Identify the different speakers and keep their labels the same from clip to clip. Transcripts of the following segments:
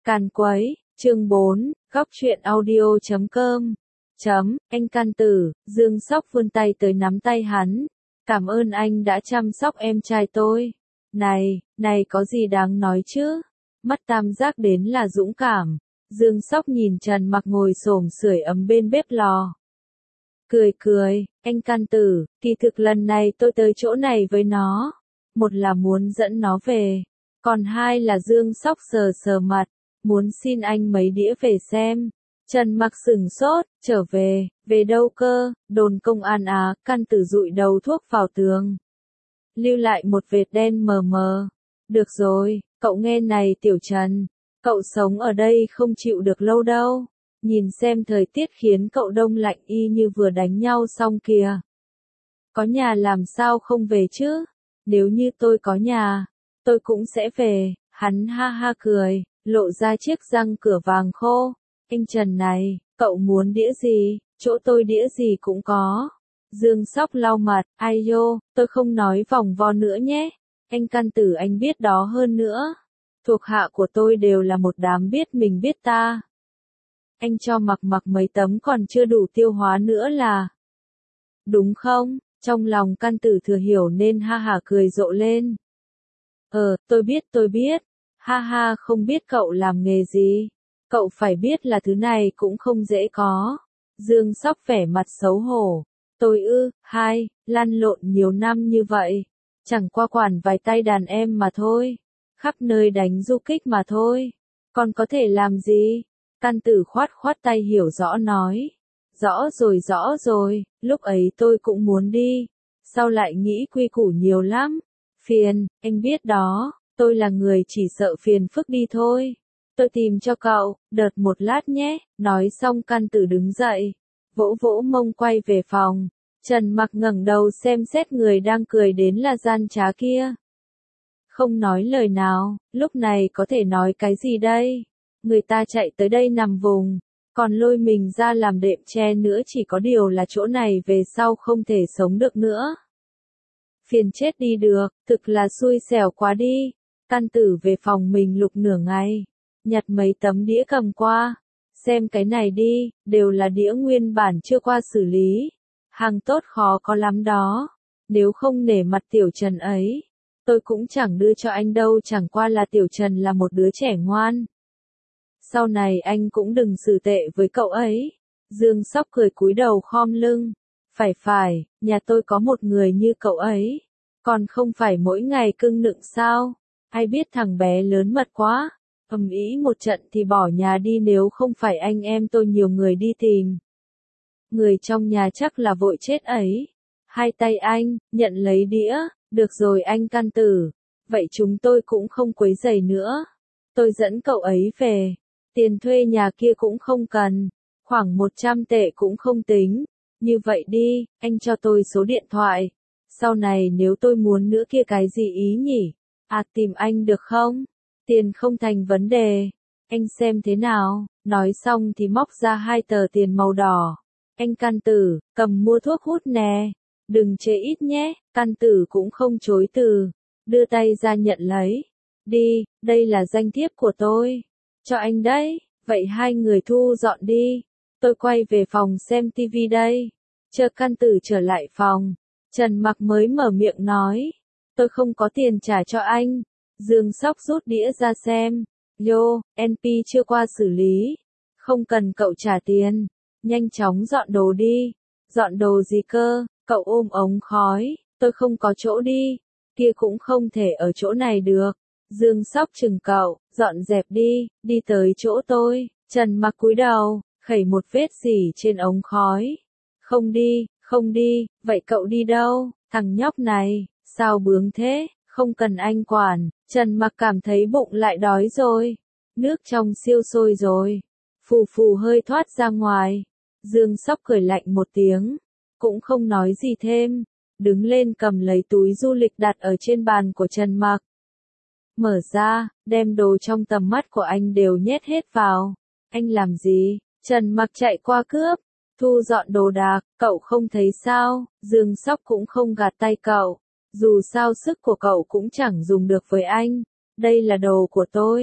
Speaker 1: Càn quấy, chương 4, góc truyện audio.com. Anh Can Tử, Dương Sóc vươn tay tới nắm tay hắn. Cảm ơn anh đã chăm sóc em trai tôi. Này có gì đáng nói chứ? Mắt tam giác đến là dũng cảm. Dương Sóc nhìn Trần Mặc ngồi xổm sưởi ấm bên bếp lò. Cười, anh Can Tử, kỳ thực lần này tôi tới chỗ này với nó. Một là muốn dẫn nó về, còn hai là Dương Sóc sờ mặt, muốn xin anh mấy đĩa về xem. Trần Mặc sửng sốt, trở về đâu cơ? Đồn công an à? Can Tử dụi đầu thuốc vào tường, lưu lại một vệt đen mờ mờ. Được rồi, cậu nghe này Tiểu Trần, cậu sống ở đây không chịu được lâu đâu. Nhìn xem thời tiết khiến cậu đông lạnh y như vừa đánh nhau xong kìa. Có nhà làm sao không về chứ? Nếu như tôi có nhà, tôi cũng sẽ về. Hắn ha ha cười, lộ ra chiếc răng cửa vàng khô. Anh Trần này, cậu muốn đĩa gì? Chỗ tôi đĩa gì cũng có. Dương Sóc lau mặt, ai dô, tôi không nói vòng vo nữa nhé. Anh Can Tử anh biết đó hơn nữa. Thuộc hạ của tôi đều là một đám biết mình biết ta. Anh cho mặc mấy tấm còn chưa đủ tiêu hóa nữa là. Đúng không? Trong lòng Can Tử thừa hiểu nên ha hả cười rộ lên. Tôi biết. Ha ha, không biết cậu làm nghề gì. Cậu phải biết là thứ này cũng không dễ có. Dương Sóc vẻ mặt xấu hổ. Tôi lăn lộn nhiều năm như vậy. Chẳng qua quản vài tay đàn em mà thôi. Khắp nơi đánh du kích mà thôi. Còn có thể làm gì? Can Tử khoát tay hiểu rõ nói. Rõ rồi, lúc ấy tôi cũng muốn đi. Sau lại nghĩ quy củ nhiều lắm. Phiền, anh biết đó, tôi là người chỉ sợ phiền phức đi thôi. Tôi tìm cho cậu, đợt một lát nhé. Nói xong Can Tử đứng dậy, vỗ mông quay về phòng. Trần Mặc ngẩng đầu xem xét người đang cười đến là gian trá kia. Không nói lời nào, lúc này có thể nói cái gì đây? Người ta chạy tới đây nằm vùng, còn lôi mình ra làm đệm che nữa, chỉ có điều là chỗ này về sau không thể sống được nữa. Phiền chết đi được, thực là xui xẻo quá đi. Can Tử về phòng mình lục nửa ngày, nhặt mấy tấm đĩa cầm qua. Xem cái này đi, đều là đĩa nguyên bản chưa qua xử lý. Hàng tốt khó có lắm đó. Nếu không nể mặt Tiểu Trần ấy, tôi cũng chẳng đưa cho anh đâu, chẳng qua là Tiểu Trần là một đứa trẻ ngoan. Sau này anh cũng đừng xử tệ với cậu ấy. Dương Sóc cười cúi đầu khom lưng. Phải, nhà tôi có một người như cậu ấy. Còn không phải mỗi ngày cưng nựng sao? Ai biết thằng bé lớn mật quá. Ầm ĩ một trận thì bỏ nhà đi, nếu không phải anh em tôi nhiều người đi tìm. Người trong nhà chắc là vội chết ấy. Hai tay anh, nhận lấy đĩa. Được rồi anh Can Tử. Vậy chúng tôi cũng không quấy rầy nữa. Tôi dẫn cậu ấy về. Tiền thuê nhà kia cũng không cần. Khoảng 100 tệ cũng không tính. Như vậy đi, anh cho tôi số điện thoại. Sau này nếu tôi muốn nữa kia cái gì ý nhỉ? Tìm anh được không? Tiền không thành vấn đề. Anh xem thế nào? Nói xong thì móc ra 2 tờ tiền màu đỏ. Anh Can Tử, cầm mua thuốc hút nè. Đừng chê ít nhé. Can Tử cũng không chối từ. Đưa tay ra nhận lấy. Đi, đây là danh thiếp của tôi. Cho anh đấy. Vậy hai người thu dọn đi. Tôi quay về phòng xem tivi đây. Chờ Can Tử trở lại phòng, Trần Mặc mới mở miệng nói. Tôi không có tiền trả cho anh. Dương Sóc rút đĩa ra xem. NP chưa qua xử lý. Không cần cậu trả tiền. Nhanh chóng dọn đồ đi. Dọn đồ gì cơ? Cậu ôm ống khói. Tôi không có chỗ đi. Kia cũng không thể ở chỗ này được. Dương Sóc chừng cậu. Dọn dẹp đi tới chỗ tôi. Trần Mặc cúi đầu, khẩy một vết rỉ trên ống khói. Không đi, vậy cậu đi đâu? Thằng nhóc này, sao bướng thế? Không cần anh quản. Trần Mặc cảm thấy bụng lại đói rồi. Nước trong siêu sôi rồi. Phù hơi thoát ra ngoài. Dương Sóc cười lạnh một tiếng. Cũng không nói gì thêm. Đứng lên cầm lấy túi du lịch đặt ở trên bàn của Trần Mặc. Mở ra, đem đồ trong tầm mắt của anh đều nhét hết vào. Anh làm gì? Trần Mặc chạy qua cướp. Thu dọn đồ đạc, cậu không thấy sao? Dương Sóc cũng không gạt tay cậu. Dù sao sức của cậu cũng chẳng dùng được với anh. Đây là đồ của tôi.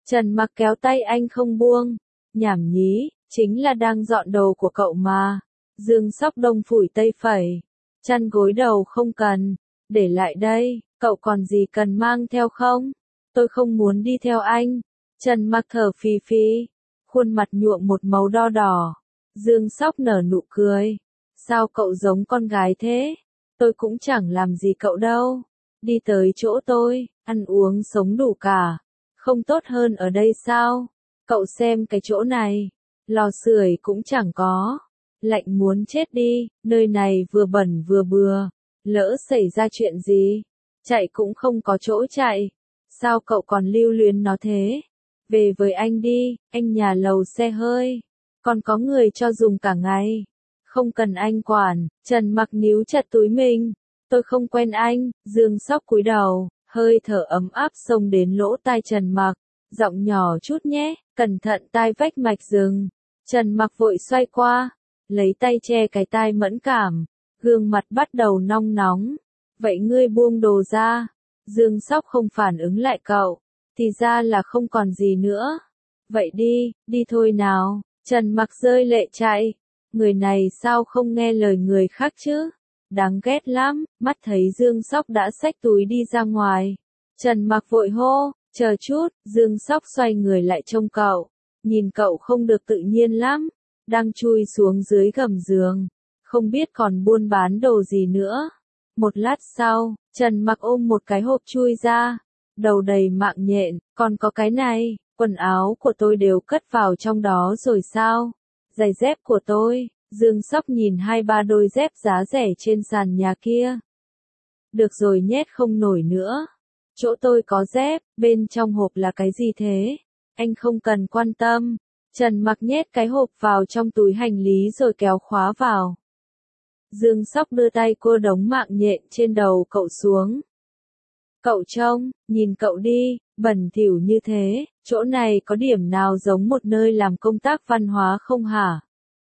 Speaker 1: Trần Mặc kéo tay anh không buông. Nhảm nhí, chính là đang dọn đồ của cậu mà. Dương Sóc đông phủi tây phẩy. Chăn gối đầu không cần. Để lại đây, cậu còn gì cần mang theo không? Tôi không muốn đi theo anh. Trần Mặc thở phì phì. Khuôn mặt nhuộm một màu đo đỏ. Dương Sóc nở nụ cười. Sao cậu giống con gái thế? Tôi cũng chẳng làm gì cậu đâu. Đi tới chỗ tôi, ăn uống sống đủ cả. Không tốt hơn ở đây sao? Cậu xem cái chỗ này. Lò sưởi cũng chẳng có. Lạnh muốn chết đi, nơi này vừa bẩn vừa bừa. Lỡ xảy ra chuyện gì? Chạy cũng không có chỗ chạy. Sao cậu còn lưu luyến nó thế? Về với anh đi, anh nhà lầu xe hơi. Còn có người cho dùng cả ngày. Không cần anh quản. Trần Mặc níu chặt túi mình. Tôi không quen anh. Dương Sóc cúi đầu, hơi thở ấm áp xông đến lỗ tai Trần Mặc. Giọng nhỏ chút nhé, cẩn thận tai vách mạch rừng. Trần Mặc vội xoay qua, lấy tay che cái tai mẫn cảm. Gương mặt bắt đầu nong nóng. Vậy ngươi buông đồ ra. Dương Sóc không phản ứng lại cậu. Thì ra là không còn gì nữa. Vậy đi, đi thôi nào. Trần Mặc rơi lệ chạy. Người này sao không nghe lời người khác chứ? Đáng ghét lắm. Mắt thấy Dương Sóc đã xách túi đi ra ngoài. Trần Mặc vội hô, chờ chút. Dương Sóc xoay người lại trông cậu. Nhìn cậu không được tự nhiên lắm. Đang chui xuống dưới gầm giường. Không biết còn buôn bán đồ gì nữa. Một lát sau, Trần Mặc ôm một cái hộp chui ra. Đầu đầy mạng nhện, còn có cái này, quần áo của tôi đều cất vào trong đó rồi sao? Giày dép của tôi. Dương Sóc nhìn 2-3 đôi dép giá rẻ trên sàn nhà kia. Được rồi, nhét không nổi nữa. Chỗ tôi có dép, bên trong hộp là cái gì thế? Anh không cần quan tâm. Trần Mặc nhét cái hộp vào trong túi hành lý rồi kéo khóa vào. Dương Sóc đưa tay cua đống mạng nhện trên đầu cậu xuống. Cậu trông, nhìn cậu đi, bẩn thỉu như thế, chỗ này có điểm nào giống một nơi làm công tác văn hóa không hả?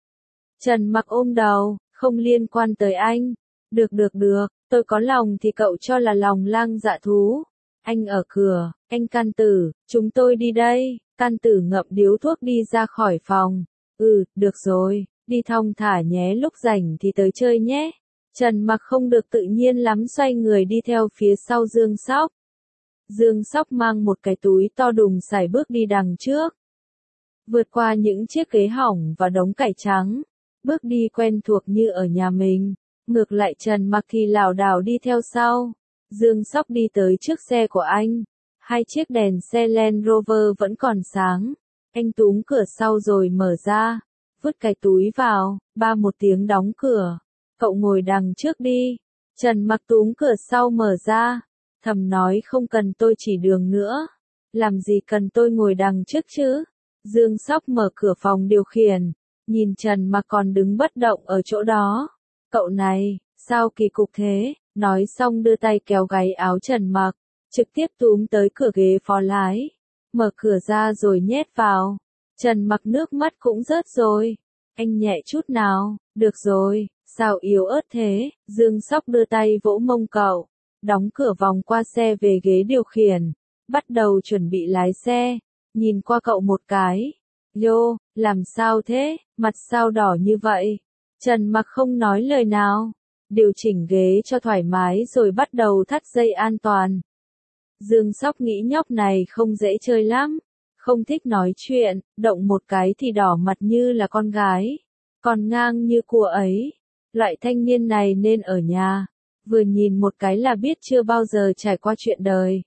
Speaker 1: Trần Mặc ôm đầu, không liên quan tới anh. Được, tôi có lòng thì cậu cho là lòng lang dạ thú. Anh ở cửa, anh Can Tử, chúng tôi đi đây. Can Tử ngậm điếu thuốc đi ra khỏi phòng. Được rồi, đi thong thả nhé, lúc rảnh thì tới chơi nhé. Trần Mặc không được tự nhiên lắm xoay người đi theo phía sau Dương Sóc. Dương Sóc mang một cái túi to đùng sải bước đi đằng trước. Vượt qua những chiếc ghế hỏng và đống cải trắng. Bước đi quen thuộc như ở nhà mình. Ngược lại Trần Mặc thì lảo đảo đi theo sau. Dương Sóc đi tới trước xe của anh. 2 chiếc đèn xe Land Rover vẫn còn sáng. Anh túm cửa sau rồi mở ra. Vứt cái túi vào. Một tiếng đóng cửa. Cậu ngồi đằng trước đi. Trần Mặc túm cửa sau mở ra. Thầm nói không cần tôi chỉ đường nữa. Làm gì cần tôi ngồi đằng trước chứ? Dương Sóc mở cửa phòng điều khiển. Nhìn Trần Mặc còn đứng bất động ở chỗ đó. Cậu này, sao kỳ cục thế? Nói xong đưa tay kéo gáy áo Trần Mặc. Trực tiếp túm tới cửa ghế phó lái. Mở cửa ra rồi nhét vào. Trần Mặc nước mắt cũng rớt rồi. Anh nhẹ chút nào. Được rồi, sao yếu ớt thế? Dương Sóc đưa tay vỗ mông cậu. Đóng cửa vòng qua xe về ghế điều khiển. Bắt đầu chuẩn bị lái xe. Nhìn qua cậu một cái. Lô, làm sao thế? Mặt sao đỏ như vậy? Trần Mặc không nói lời nào. Điều chỉnh ghế cho thoải mái rồi bắt đầu thắt dây an toàn. Dương Sóc nghĩ nhóc này không dễ chơi lắm. Không thích nói chuyện, động một cái thì đỏ mặt như là con gái. Còn ngang như cua ấy. Loại thanh niên này nên ở nhà. Vừa nhìn một cái là biết chưa bao giờ trải qua chuyện đời.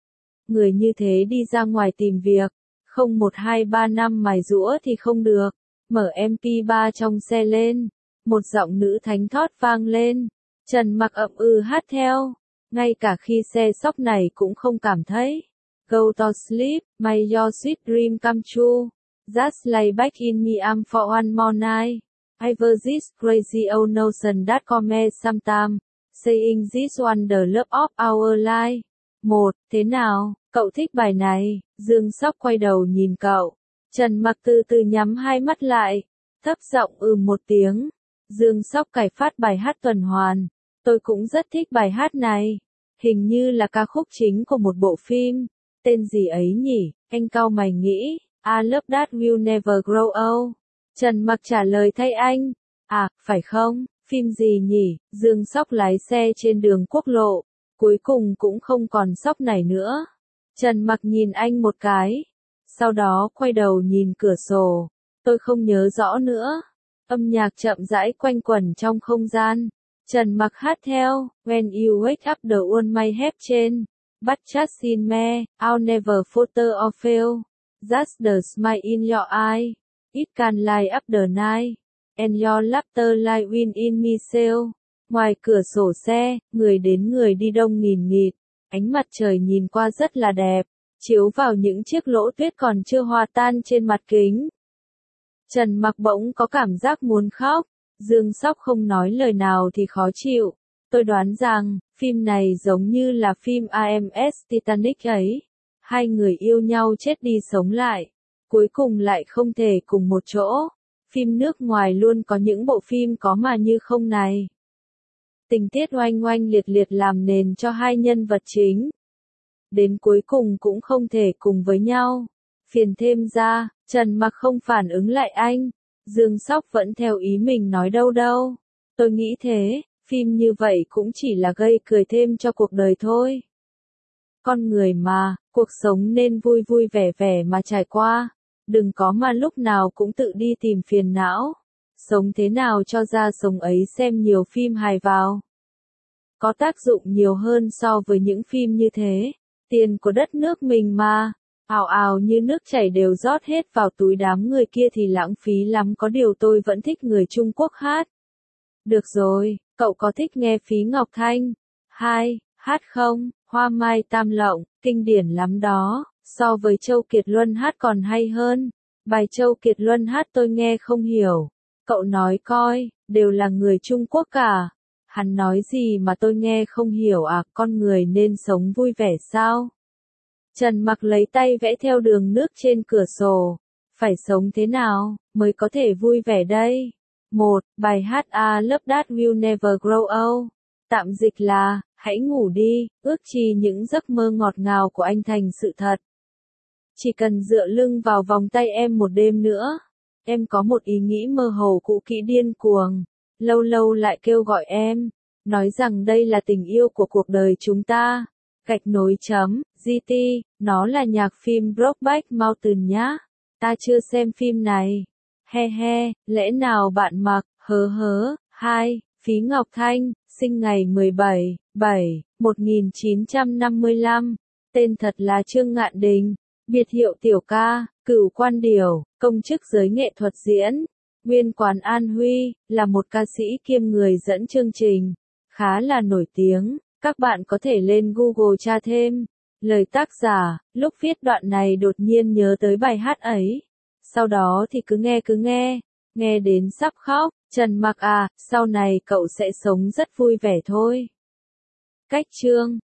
Speaker 1: Người như thế đi ra ngoài tìm việc. Không 1 2 3 năm mài giũa thì không được. Mở MP3 trong xe lên. Một giọng nữ thánh thót vang lên. Trần Mặc ậm hát theo. Ngay cả khi xe sóc này cũng không cảm thấy. Go to sleep, may your sweet dream come true. Just lay back in me arm for one more night. I was this crazy old notion that come sometime. Saying this one the love of our life. Thế nào, cậu thích bài này? Dương Sóc quay đầu nhìn cậu. Trần Mặc từ từ nhắm hai mắt lại. Thấp giọng một tiếng. Dương Sóc cài phát bài hát tuần hoàn. Tôi cũng rất thích bài hát này. Hình như là ca khúc chính của một bộ phim. Tên gì ấy nhỉ? Anh cau mày nghĩ. I love that will never grow old. Trần Mặc trả lời thay anh. À, phải không? Phim gì nhỉ? Dương Sóc lái xe trên đường quốc lộ. Cuối cùng cũng không còn Sóc này nữa. Trần Mặc nhìn anh một cái. Sau đó quay đầu nhìn cửa sổ. Tôi không nhớ rõ nữa. Âm nhạc chậm rãi quanh quẩn trong không gian. Trần Mặc hát theo. When you wake up the on my head trên. But just in me, I'll never falter or fail. Just the smile in your eye. It can light up the night. And your laughter like wind in me sail. Ngoài cửa sổ xe, người đến người đi đông nghìn nghịt. Ánh mặt trời nhìn qua rất là đẹp, chiếu vào những chiếc lỗ tuyết còn chưa hòa tan trên mặt kính. Trần Mặc bỗng có cảm giác muốn khóc. Dương Sóc không nói lời nào thì khó chịu. Tôi đoán rằng, phim này giống như là phim AMS Titanic ấy. Hai người yêu nhau chết đi sống lại. Cuối cùng lại không thể cùng một chỗ. Phim nước ngoài luôn có những bộ phim có mà như không này. Tình tiết oanh oanh liệt liệt làm nền cho hai nhân vật chính. Đến cuối cùng cũng không thể cùng với nhau. Phiền thêm ra, Trần Mặc không phản ứng lại anh. Dương Sóc vẫn theo ý mình nói đâu đâu. Tôi nghĩ thế, phim như vậy cũng chỉ là gây cười thêm cho cuộc đời thôi. Con người mà, cuộc sống nên vui vui vẻ vẻ mà trải qua. Đừng có mà lúc nào cũng tự đi tìm phiền não. Sống thế nào cho ra sống ấy xem nhiều phim hài vào. Có tác dụng nhiều hơn so với những phim như thế. Tiền của đất nước mình mà. Ào ào như nước chảy đều rót hết vào túi đám người kia thì lãng phí lắm. Có điều tôi vẫn thích người Trung Quốc hát. Được rồi, cậu có thích nghe Phí Ngọc Thanh? Hát không? Hoa Mai Tam Lộng, kinh điển lắm đó. So với Châu Kiệt Luân hát còn hay hơn. Bài Châu Kiệt Luân hát tôi nghe không hiểu. Cậu nói coi, đều là người Trung Quốc cả. Hắn nói gì mà tôi nghe không hiểu à? Con người nên sống vui vẻ sao? Trần Mặc lấy tay vẽ theo đường nước trên cửa sổ. Phải sống thế nào mới có thể vui vẻ đây? 1. Bài hát I love that will never grow old. Tạm dịch là, hãy ngủ đi, ước chi những giấc mơ ngọt ngào của anh thành sự thật. Chỉ cần dựa lưng vào vòng tay em một đêm nữa. Em có một ý nghĩ mơ hồ cũ kỹ điên cuồng. Lâu lâu lại kêu gọi em. Nói rằng đây là tình yêu của cuộc đời chúng ta. Gạch nối chấm, GT, nó là nhạc phim Brokeback Mountain nhá. Ta chưa xem phim này. He he, lẽ nào bạn Mặc, hớ. 2. Phí Ngọc Thanh, sinh ngày 17/7/1955. Tên thật là Trương Ngạn Đình. Biệt hiệu Tiểu Ca, Cửu Quan Điểu, công chức giới nghệ thuật diễn. Nguyên quán An Huy, là một ca sĩ kiêm người dẫn chương trình. Khá là nổi tiếng, các bạn có thể lên Google tra thêm. Lời tác giả, lúc viết đoạn này đột nhiên nhớ tới bài hát ấy. Sau đó thì cứ nghe đến sắp khóc. Trần Mặc à, sau này cậu sẽ sống rất vui vẻ thôi. Cách chương